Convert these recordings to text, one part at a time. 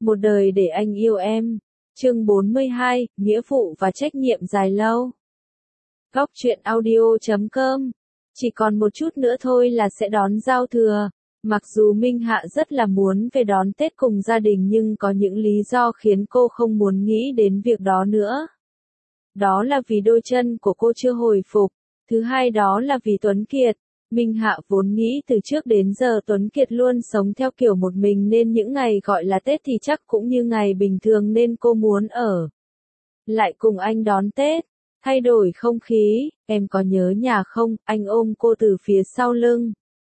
Một đời để anh yêu em. Chương 42, Nghĩa vụ và trách nhiệm dài lâu. Góc truyện audio.com. Chỉ còn một chút nữa thôi là sẽ đón giao thừa. Mặc dù Minh Hạ rất là muốn về đón Tết cùng gia đình nhưng có những lý do khiến cô không muốn nghĩ đến việc đó nữa. Đó là vì đôi chân của cô chưa hồi phục. Thứ hai đó là vì Tuấn Kiệt. Minh Hạ vốn nghĩ từ trước đến giờ Tuấn Kiệt luôn sống theo kiểu một mình nên những ngày gọi là Tết thì chắc cũng như ngày bình thường nên cô muốn ở lại cùng anh đón Tết, thay đổi không khí. Em có nhớ nhà không? Anh ôm cô từ phía sau lưng.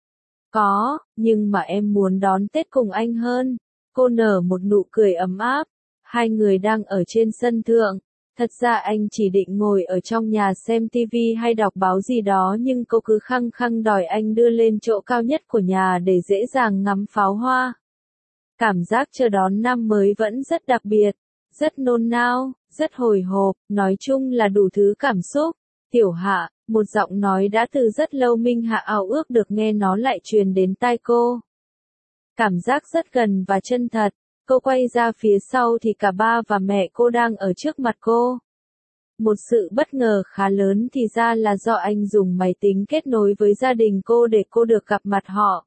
Có, nhưng mà em muốn đón Tết cùng anh hơn. Cô nở một nụ cười ấm áp. Hai người đang ở trên sân thượng. Thật ra anh chỉ định ngồi ở trong nhà xem tivi hay đọc báo gì đó nhưng cô cứ khăng khăng đòi anh đưa lên chỗ cao nhất của nhà để dễ dàng ngắm pháo hoa. Cảm giác chờ đón năm mới vẫn rất đặc biệt, rất nôn nao, rất hồi hộp, nói chung là đủ thứ cảm xúc. Tiểu Hạ, một giọng nói đã từ rất lâu Minh Hạ ao ước được nghe nó lại truyền đến tai cô. Cảm giác rất gần và chân thật. Cô quay ra phía sau thì cả ba và mẹ cô đang ở trước mặt cô. Một sự bất ngờ khá lớn thì ra là do anh dùng máy tính kết nối với gia đình cô để cô được gặp mặt họ.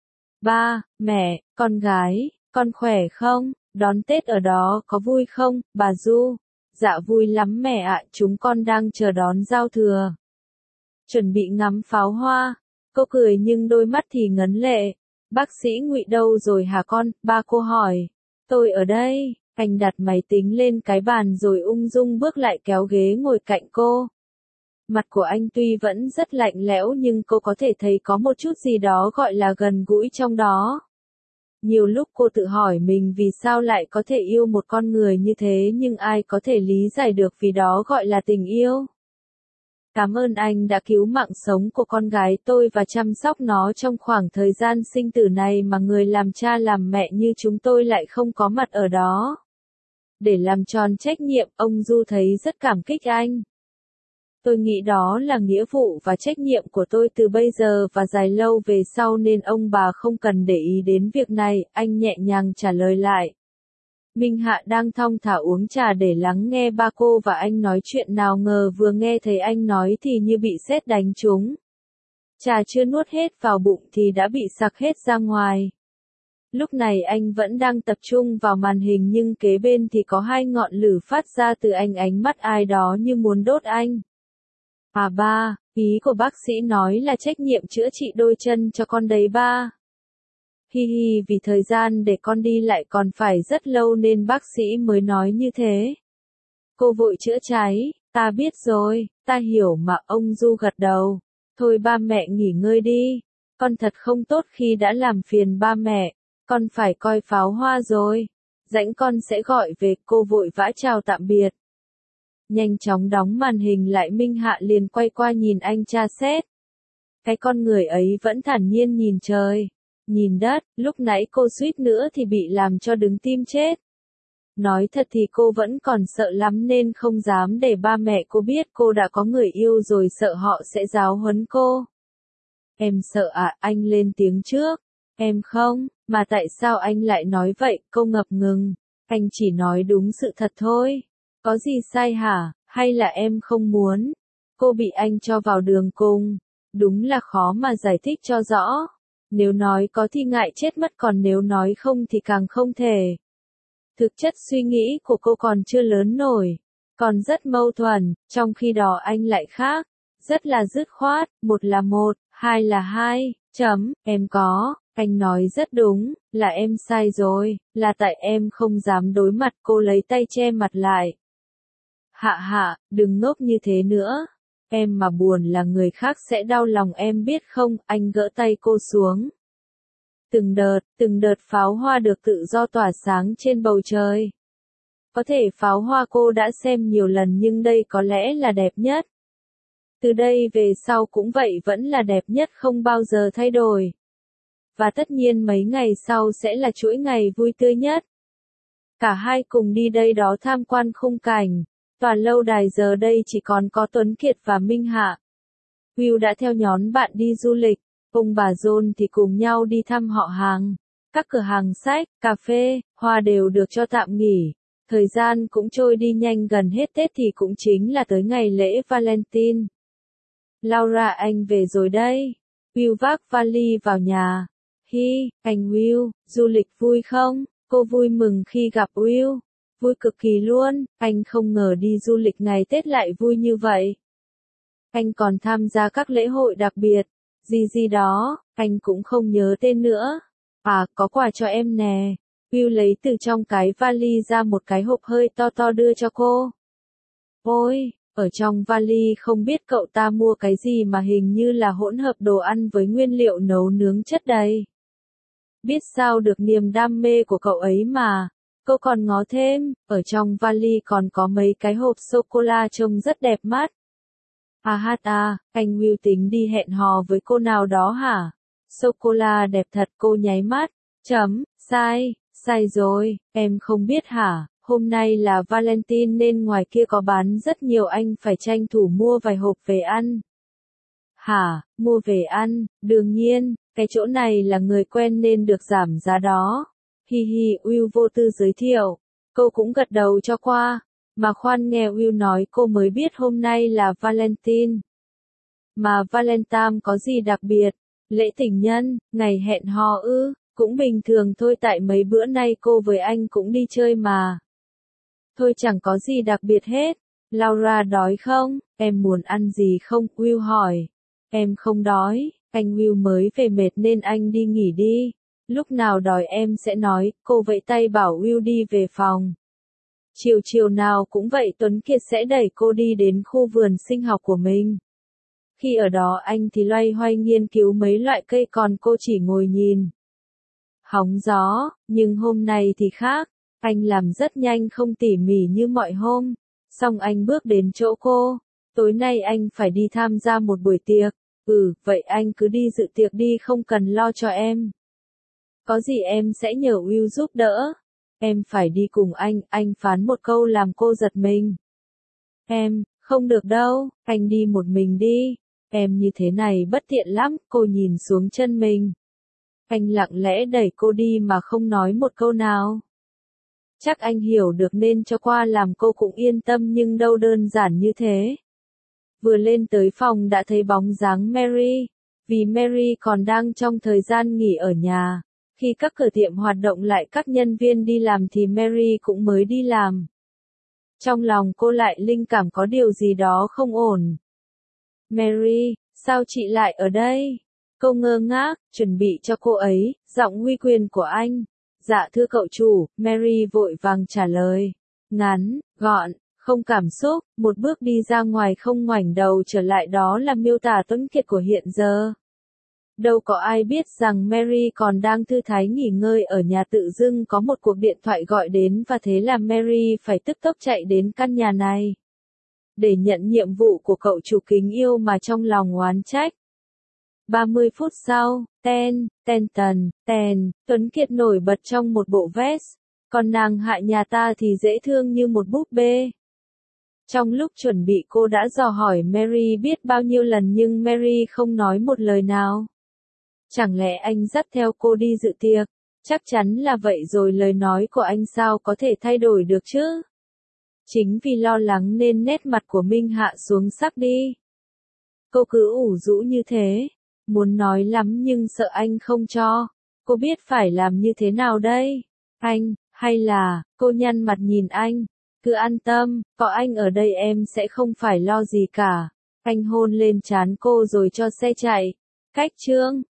Ba, mẹ, con gái, con khỏe không? Đón Tết ở đó có vui không, bà Du? Dạ vui lắm mẹ ạ, chúng con đang chờ đón giao thừa. Chuẩn bị ngắm pháo hoa. Cô cười nhưng đôi mắt thì ngấn lệ. Bác sĩ Ngụy đâu rồi hả con? Ba cô hỏi. Tôi ở đây. Anh đặt máy tính lên cái bàn rồi ung dung bước lại kéo ghế ngồi cạnh cô. Mặt của anh tuy vẫn rất lạnh lẽo nhưng cô có thể thấy có một chút gì đó gọi là gần gũi trong đó. Nhiều lúc cô tự hỏi mình vì sao lại có thể yêu một con người như thế nhưng ai có thể lý giải được vì đó gọi là tình yêu. Cảm ơn anh đã cứu mạng sống của con gái tôi và chăm sóc nó trong khoảng thời gian sinh tử này mà người làm cha làm mẹ như chúng tôi lại không có mặt ở đó. Để làm tròn trách nhiệm, ông Du thấy rất cảm kích anh. Tôi nghĩ đó là nghĩa vụ và trách nhiệm của tôi từ bây giờ và dài lâu về sau nên ông bà không cần để ý đến việc này, anh nhẹ nhàng trả lời lại. Minh Hạ đang thong thả uống trà để lắng nghe ba cô và anh nói chuyện nào ngờ vừa nghe thấy anh nói thì như bị sét đánh trúng. Trà chưa nuốt hết vào bụng thì đã bị sặc hết ra ngoài. Lúc này anh vẫn đang tập trung vào màn hình nhưng kế bên thì có hai ngọn lửa phát ra từ ánh mắt ai đó như muốn đốt anh. À ba, ý của bác sĩ nói là trách nhiệm chữa trị đôi chân cho con đấy ba. Hi hi vì thời gian để con đi lại còn phải rất lâu nên bác sĩ mới nói như thế. Cô vội chữa cháy, ta biết rồi, ta hiểu mà ông Du gật đầu. Thôi ba mẹ nghỉ ngơi đi, con thật không tốt khi đã làm phiền ba mẹ, con phải coi pháo hoa rồi. Rảnh con sẽ gọi về, cô vội vã chào tạm biệt. Nhanh chóng đóng màn hình lại Minh Hạ liền quay qua nhìn anh tra xét. Cái con người ấy vẫn thản nhiên nhìn trời. Nhìn đất, lúc nãy cô suýt nữa thì bị làm cho đứng tim chết. Nói thật thì cô vẫn còn sợ lắm nên không dám để ba mẹ cô biết cô đã có người yêu rồi sợ họ sẽ giáo huấn cô. Em sợ à, anh lên tiếng trước. Em không, mà tại sao anh lại nói vậy, cô ngập ngừng. Anh chỉ nói đúng sự thật thôi. Có gì sai hả, hay là em không muốn? Cô bị anh cho vào đường cùng. Đúng là khó mà giải thích cho rõ. Nếu nói có thì ngại chết mất còn nếu nói không thì càng không thể. Thực chất suy nghĩ của cô còn chưa lớn nổi, còn rất mâu thuẫn, trong khi đó anh lại khác, rất là dứt khoát, một là một, hai là hai, em có, anh nói rất đúng, là em sai rồi, là tại em không dám đối mặt, cô lấy tay che mặt lại. Hạ hạ, đừng ngốc như thế nữa. Em mà buồn là người khác sẽ đau lòng em biết không, anh gỡ tay cô xuống. Từng đợt pháo hoa được tự do tỏa sáng trên bầu trời. Có thể pháo hoa cô đã xem nhiều lần nhưng đây có lẽ là đẹp nhất. Từ đây về sau cũng vậy vẫn là đẹp nhất không bao giờ thay đổi. Và tất nhiên mấy ngày sau sẽ là chuỗi ngày vui tươi nhất. Cả hai cùng đi đây đó tham quan khung cảnh. Tòa lâu đài giờ đây chỉ còn có Tuấn Kiệt và Minh Hạ. Will đã theo nhóm bạn đi du lịch, ông bà John thì cùng nhau đi thăm họ hàng. Các cửa hàng sách, cà phê, hoa đều được cho tạm nghỉ. Thời gian cũng trôi đi nhanh, gần hết Tết thì cũng chính là tới ngày lễ Valentine. Laura, anh về rồi đây. Will vác vali vào nhà. Hi, anh Will, du lịch vui không? Cô vui mừng khi gặp Will. Vui cực kỳ luôn, anh không ngờ đi du lịch ngày Tết lại vui như vậy. Anh còn tham gia các lễ hội đặc biệt, gì đó, anh cũng không nhớ tên nữa. À, có quà cho em nè. Will lấy từ trong cái vali ra một cái hộp hơi to đưa cho cô. Ôi, ở trong vali không biết cậu ta mua cái gì mà hình như là hỗn hợp đồ ăn với nguyên liệu nấu nướng chất đầy. Biết sao được niềm đam mê của cậu ấy mà. Cô còn ngó thêm, ở trong vali còn có mấy cái hộp sô-cô-la trông rất đẹp mắt. Anh Will tính đi hẹn hò với cô nào đó hả? Sô-cô-la đẹp thật, cô nháy mắt. Sai rồi, em không biết hả? Hôm nay là Valentine nên ngoài kia có bán rất nhiều, anh phải tranh thủ mua vài hộp về ăn. Hả, mua về ăn, đương nhiên, cái chỗ này là người quen nên được giảm giá đó. Hi hi, Will vô tư giới thiệu. Cô cũng gật đầu cho qua. Mà khoan, nghe Will nói cô mới biết hôm nay là Valentine. Mà Valentine có gì đặc biệt? Lễ tình nhân, ngày hẹn hò ư? Cũng bình thường thôi, tại mấy bữa nay cô với anh cũng đi chơi mà. Thôi chẳng có gì đặc biệt hết. Laura đói không? Em muốn ăn gì không? Will hỏi. Em không đói, anh Will mới về mệt nên anh đi nghỉ đi. Lúc nào đói em sẽ nói, cô vẫy tay bảo Will đi về phòng. Chiều nào cũng vậy, Tuấn Kiệt sẽ đẩy cô đi đến khu vườn sinh học của mình. Khi ở đó anh thì loay hoay nghiên cứu mấy loại cây, còn cô chỉ ngồi nhìn. Hóng gió, nhưng hôm nay thì khác, anh làm rất nhanh không tỉ mỉ như mọi hôm. Xong anh bước đến chỗ cô, tối nay anh phải đi tham gia một buổi tiệc. Vậy anh cứ đi dự tiệc đi, không cần lo cho em. Có gì em sẽ nhờ Will giúp đỡ. Em phải đi cùng anh phán một câu làm cô giật mình. Em, không được đâu, anh đi một mình đi. Em như thế này bất tiện lắm, cô nhìn xuống chân mình. Anh lặng lẽ đẩy cô đi mà không nói một câu nào. Chắc anh hiểu được nên cho qua làm cô cũng yên tâm, nhưng đâu đơn giản như thế. Vừa lên tới phòng đã thấy bóng dáng Mary, vì Mary còn đang trong thời gian nghỉ ở nhà. Khi các cửa tiệm hoạt động lại, các nhân viên đi làm thì Mary cũng mới đi làm. Trong lòng cô lại linh cảm có điều gì đó không ổn. Mary, sao chị lại ở đây? Cô ngơ ngác, chuẩn bị cho cô ấy, giọng uy quyền của anh. Dạ thưa cậu chủ, Mary vội vàng trả lời. Ngắn, gọn, không cảm xúc, một bước đi ra ngoài không ngoảnh đầu trở lại, đó là miêu tả Tuấn Kiệt của hiện giờ. Đâu có ai biết rằng Mary còn đang thư thái nghỉ ngơi ở nhà, tự dưng có một cuộc điện thoại gọi đến và thế là Mary phải tức tốc chạy đến căn nhà này. Để nhận nhiệm vụ của cậu chủ kính yêu mà trong lòng oán trách. 30 phút sau, Tuấn Kiệt nổi bật trong một bộ vest. Còn nàng hại nhà ta thì dễ thương như một búp bê. Trong lúc chuẩn bị cô đã dò hỏi Mary biết bao nhiêu lần nhưng Mary không nói một lời nào. Chẳng lẽ anh dắt theo cô đi dự tiệc? Chắc chắn là vậy rồi, lời nói của anh sao có thể thay đổi được chứ? Chính vì lo lắng nên nét mặt của Minh hạ xuống sắc đi. Cô cứ ủ rũ như thế. Muốn nói lắm nhưng sợ anh không cho. Cô biết phải làm như thế nào đây? Anh, hay là, cô nhăn mặt nhìn anh. Cứ an tâm, có anh ở đây em sẽ không phải lo gì cả. Anh hôn lên trán cô rồi cho xe chạy. Cách chương